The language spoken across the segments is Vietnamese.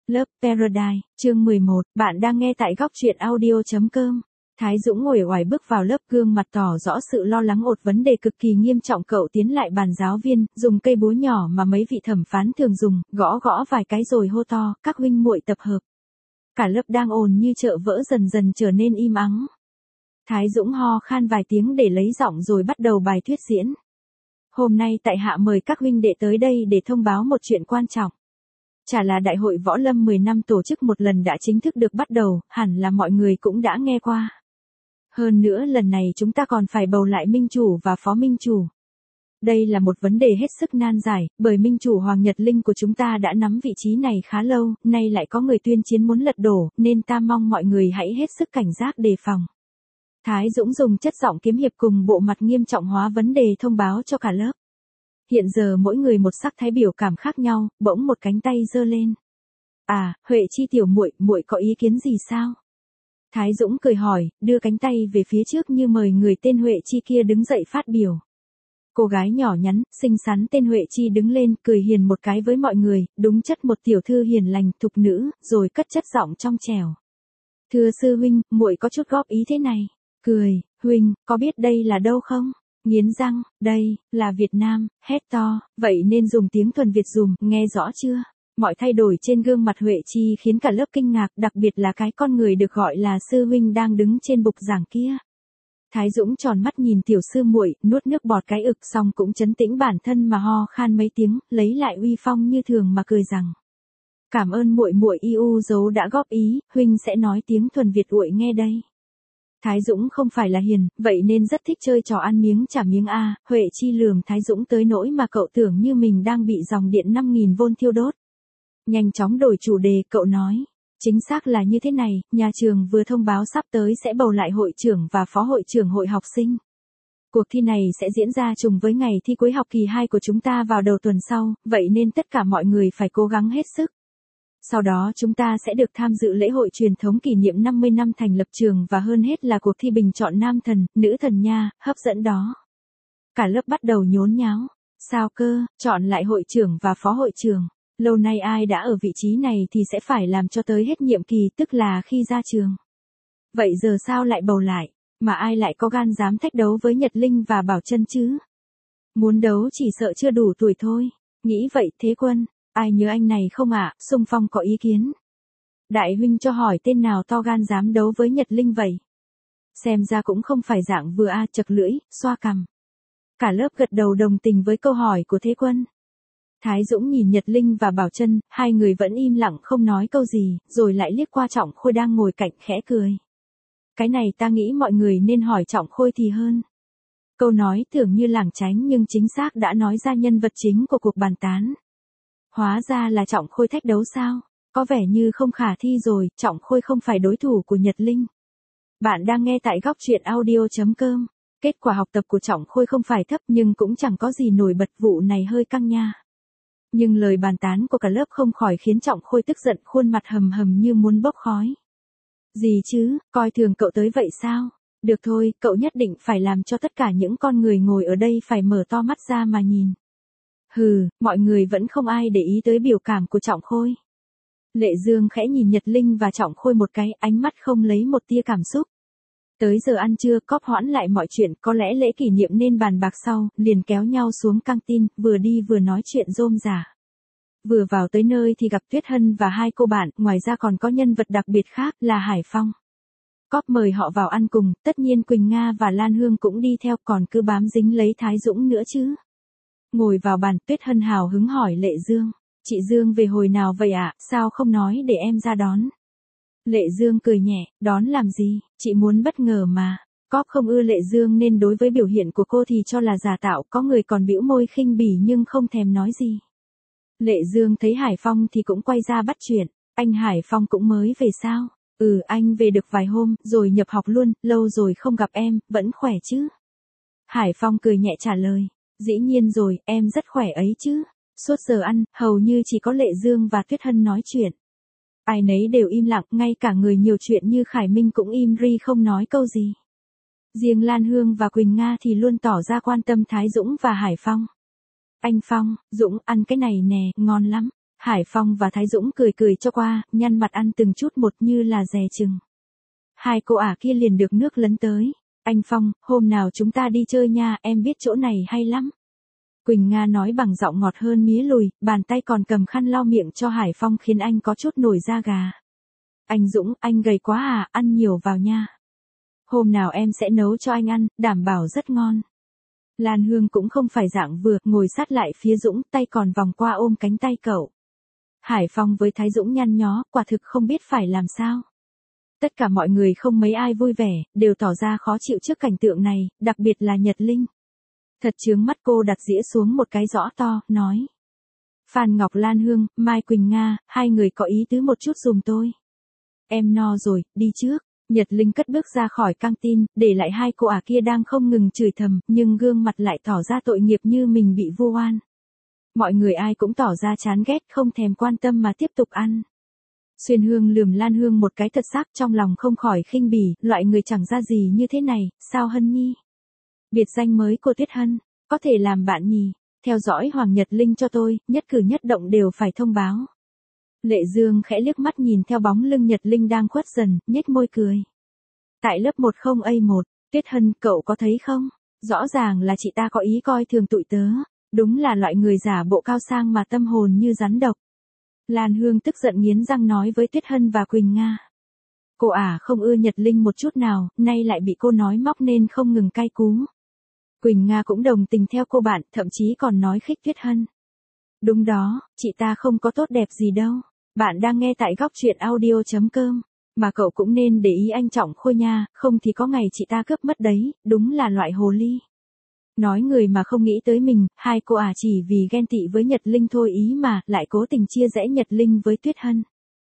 Love Paradise, chương 11, bạn đang nghe tại góc truyện audio.com. Thái Dũng uể oải bước vào lớp, gương mặt tỏ rõ sự lo lắng một vấn đề cực kỳ nghiêm trọng. Cậu tiến lại bàn giáo viên, dùng cây búa nhỏ mà mấy vị thẩm phán thường dùng, gõ gõ vài cái rồi hô to, các huynh muội tập hợp. Cả lớp đang ồn như chợ vỡ dần dần trở nên im ắng. Thái Dũng ho khan vài tiếng để lấy giọng rồi bắt đầu bài thuyết diễn. Hôm nay tại hạ mời các huynh đệ tới đây để thông báo một chuyện quan trọng. Chả là đại hội võ lâm 10 năm tổ chức một lần đã chính thức được bắt đầu, hẳn là mọi người cũng đã nghe qua. Hơn nữa lần này chúng ta còn phải bầu lại minh chủ và phó minh chủ. Đây là một vấn đề hết sức nan giải, bởi minh chủ Hoàng Nhật Linh của chúng ta đã nắm vị trí này khá lâu, nay lại có người tuyên chiến muốn lật đổ, nên ta mong mọi người hãy hết sức cảnh giác đề phòng. Thái Dũng dùng chất giọng kiếm hiệp cùng bộ mặt nghiêm trọng hóa vấn đề thông báo cho cả lớp. Hiện giờ mỗi người một sắc thái biểu cảm khác nhau, bỗng một cánh tay giơ lên. À, Huệ Chi tiểu muội, muội có ý kiến gì sao? Thái Dũng cười hỏi, đưa cánh tay về phía trước như mời người tên Huệ Chi kia đứng dậy phát biểu. Cô gái nhỏ nhắn, xinh xắn tên Huệ Chi đứng lên, cười hiền một cái với mọi người, đúng chất một tiểu thư hiền lành, thục nữ, rồi cất chất giọng trong trẻo. Thưa sư huynh, muội có chút góp ý thế này. Cười, huynh, có biết đây là đâu không? Nghiến răng, đây, là Việt Nam, hét to, vậy nên dùng tiếng thuần Việt dùm, nghe rõ chưa? Mọi thay đổi trên gương mặt Huệ Chi khiến cả lớp kinh ngạc, đặc biệt là cái con người được gọi là sư huynh đang đứng trên bục giảng kia. Thái Dũng tròn mắt nhìn tiểu sư muội, nuốt nước bọt cái ực xong cũng trấn tĩnh bản thân mà ho khan mấy tiếng, lấy lại uy phong như thường mà cười rằng. Cảm ơn muội muội yêu dấu đã góp ý, huynh sẽ nói tiếng thuần Việt uội nghe đây. Thái Dũng không phải là hiền, vậy nên rất thích chơi trò ăn miếng trả miếng a. Huệ Chi lườm Thái Dũng tới nỗi mà cậu tưởng như mình đang bị dòng điện 5.000V thiêu đốt. Nhanh chóng đổi chủ đề, cậu nói. Chính xác là như thế này, nhà trường vừa thông báo sắp tới sẽ bầu lại hội trưởng và phó hội trưởng hội học sinh. Cuộc thi này sẽ diễn ra trùng với ngày thi cuối học kỳ 2 của chúng ta vào đầu tuần sau, vậy nên tất cả mọi người phải cố gắng hết sức. Sau đó chúng ta sẽ được tham dự lễ hội truyền thống kỷ niệm 50 năm thành lập trường và hơn hết là cuộc thi bình chọn nam thần, nữ thần nha, hấp dẫn đó. Cả lớp bắt đầu nhốn nháo. Sao cơ, chọn lại hội trưởng và phó hội trưởng. Lâu nay ai đã ở vị trí này thì sẽ phải làm cho tới hết nhiệm kỳ, tức là khi ra trường. Vậy giờ sao lại bầu lại, mà ai lại có gan dám thách đấu với Nhật Linh và Bảo Trân chứ? Muốn đấu chỉ sợ chưa đủ tuổi thôi. Nghĩ vậy Thế Quân, ai nhớ anh này không ạ? Xung Phong có ý kiến. Đại huynh cho hỏi tên nào to gan dám đấu với Nhật Linh vậy? Xem ra cũng không phải dạng vừa chật lưỡi, xoa cằm. Cả lớp gật đầu đồng tình với câu hỏi của Thế Quân. Thái Dũng nhìn Nhật Linh và Bảo Trân, hai người vẫn im lặng không nói câu gì, rồi lại liếc qua Trọng Khôi đang ngồi cạnh khẽ cười. Cái này ta nghĩ mọi người nên hỏi Trọng Khôi thì hơn. Câu nói tưởng như lảng tránh nhưng chính xác đã nói ra nhân vật chính của cuộc bàn tán. Hóa ra là Trọng Khôi thách đấu sao? Có vẻ như không khả thi rồi, Trọng Khôi không phải đối thủ của Nhật Linh. Bạn đang nghe tại góc truyện audio.com. Kết quả học tập của Trọng Khôi không phải thấp nhưng cũng chẳng có gì nổi bật, vụ này hơi căng nha. Nhưng lời bàn tán của cả lớp không khỏi khiến Trọng Khôi tức giận, khuôn mặt hầm hầm như muốn bốc khói. Gì chứ, coi thường cậu tới vậy sao? Được thôi, cậu nhất định phải làm cho tất cả những con người ngồi ở đây phải mở to mắt ra mà nhìn. Hừ, mọi người vẫn không ai để ý tới biểu cảm của Trọng Khôi. Lệ Dương khẽ nhìn Nhật Linh và Trọng Khôi một cái, ánh mắt không lấy một tia cảm xúc. Tới giờ ăn trưa, cóp hoãn lại mọi chuyện, có lẽ lễ kỷ niệm nên bàn bạc sau, liền kéo nhau xuống căng tin, vừa đi vừa nói chuyện rôm rả. Vừa vào tới nơi thì gặp Tuyết Hân và hai cô bạn, ngoài ra còn có nhân vật đặc biệt khác là Hải Phong. Cóp mời họ vào ăn cùng, tất nhiên Quỳnh Nga và Lan Hương cũng đi theo, còn cứ bám dính lấy Thái Dũng nữa chứ. Ngồi vào bàn, Tuyết Hân hào hứng hỏi Lệ Dương, chị Dương về hồi nào vậy ạ, sao không nói để em ra đón? Lệ Dương cười nhẹ, đón làm gì, chị muốn bất ngờ mà. Cóp không ưa Lệ Dương nên đối với biểu hiện của cô thì cho là giả tạo, có người còn bĩu môi khinh bỉ nhưng không thèm nói gì. Lệ Dương thấy Hải Phong thì cũng quay ra bắt chuyện, anh Hải Phong cũng mới về sao? Anh về được vài hôm, rồi nhập học luôn, lâu rồi không gặp em, vẫn khỏe chứ? Hải Phong cười nhẹ trả lời, dĩ nhiên rồi, em rất khỏe ấy chứ. Suốt giờ ăn, hầu như chỉ có Lệ Dương và Tuyết Hân nói chuyện. Ai nấy đều im lặng, ngay cả người nhiều chuyện như Khải Minh cũng im ri không nói câu gì. Riêng Lan Hương và Quỳnh Nga thì luôn tỏ ra quan tâm Thái Dũng và Hải Phong. Anh Phong, Dũng, ăn cái này nè, ngon lắm. Hải Phong và Thái Dũng cười cười cho qua, nhăn mặt ăn từng chút một như là dè chừng. Hai cô ả kia liền được nước lấn tới. Anh Phong, hôm nào chúng ta đi chơi nha, em biết chỗ này hay lắm. Quỳnh Nga nói bằng giọng ngọt hơn mía lùi, bàn tay còn cầm khăn lau miệng cho Hải Phong khiến anh có chút nổi da gà. Anh Dũng, anh gầy quá à, ăn nhiều vào nha. Hôm nào em sẽ nấu cho anh ăn, đảm bảo rất ngon. Lan Hương cũng không phải dạng vừa, ngồi sát lại phía Dũng, tay còn vòng qua ôm cánh tay cậu. Hải Phong với Thái Dũng nhăn nhó, quả thực không biết phải làm sao. Tất cả mọi người không mấy ai vui vẻ, đều tỏ ra khó chịu trước cảnh tượng này, đặc biệt là Nhật Linh. Thật chướng mắt, cô đặt dĩa xuống một cái rõ to, nói. Phan Ngọc, Lan Hương, Mai Quỳnh Nga, hai người có ý tứ một chút giùm tôi. Em no rồi, đi trước. Nhật Linh cất bước ra khỏi căng tin, để lại hai cô ả kia đang không ngừng chửi thầm, nhưng gương mặt lại tỏ ra tội nghiệp như mình bị vu oan. Mọi người ai cũng tỏ ra chán ghét, không thèm quan tâm mà tiếp tục ăn. Xuyên Hương lườm Lan Hương một cái thật sắc, trong lòng không khỏi khinh bỉ, loại người chẳng ra gì như thế này, sao Hân Nhi? Biệt danh mới của Tuyết Hân, có thể làm bạn nhỉ? Theo dõi Hoàng Nhật Linh cho tôi, nhất cử nhất động đều phải thông báo. Lệ Dương khẽ liếc mắt nhìn theo bóng lưng Nhật Linh đang khuất dần, nhếch môi cười. Tại lớp 10A1, Tuyết Hân, cậu có thấy không? Rõ ràng là chị ta có ý coi thường tụi tớ. Đúng là loại người giả bộ cao sang mà tâm hồn như rắn độc. Lan Hương tức giận nghiến răng nói với Tuyết Hân và Quỳnh Nga. Cô ả không ưa Nhật Linh một chút nào, nay lại bị cô nói móc nên không ngừng cay cú. Quỳnh Nga cũng đồng tình theo cô bạn, thậm chí còn nói khích Tuyết Hân. Đúng đó, chị ta không có tốt đẹp gì đâu. Bạn đang nghe tại góc truyện audio.com. Mà cậu cũng nên để ý anh Trọng Khôi nha, không thì có ngày chị ta cướp mất đấy, đúng là loại hồ ly. Nói người mà không nghĩ tới mình, hai cô ả chỉ vì ghen tị với Nhật Linh thôi ý mà, lại cố tình chia rẽ Nhật Linh với Tuyết Hân.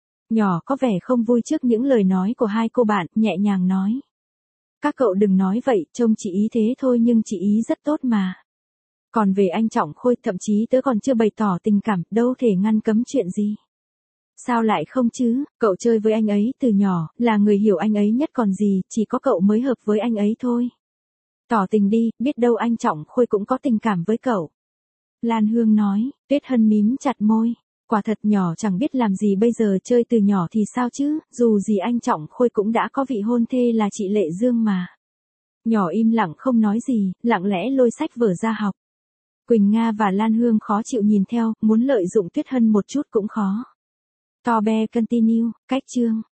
Nhỏ có vẻ không vui trước những lời nói của hai cô bạn, nhẹ nhàng nói. Các cậu đừng nói vậy, trông chị ý thế thôi nhưng chị ý rất tốt mà. Còn về anh Trọng Khôi, thậm chí tớ còn chưa bày tỏ tình cảm, đâu thể ngăn cấm chuyện gì. Sao lại không chứ, cậu chơi với anh ấy từ nhỏ, là người hiểu anh ấy nhất còn gì, chỉ có cậu mới hợp với anh ấy thôi. Tỏ tình đi, biết đâu anh Trọng Khôi cũng có tình cảm với cậu. Lan Hương nói, Tuyết Hân mím chặt môi. Quả thật nhỏ chẳng biết làm gì bây giờ, chơi từ nhỏ thì sao chứ, dù gì anh Trọng Khôi cũng đã có vị hôn thê là chị Lệ Dương mà. Nhỏ im lặng không nói gì, lặng lẽ lôi sách vở ra học. Quỳnh Nga và Lan Hương khó chịu nhìn theo, muốn lợi dụng Tuyết Hân một chút cũng khó. To be continue, cách chương.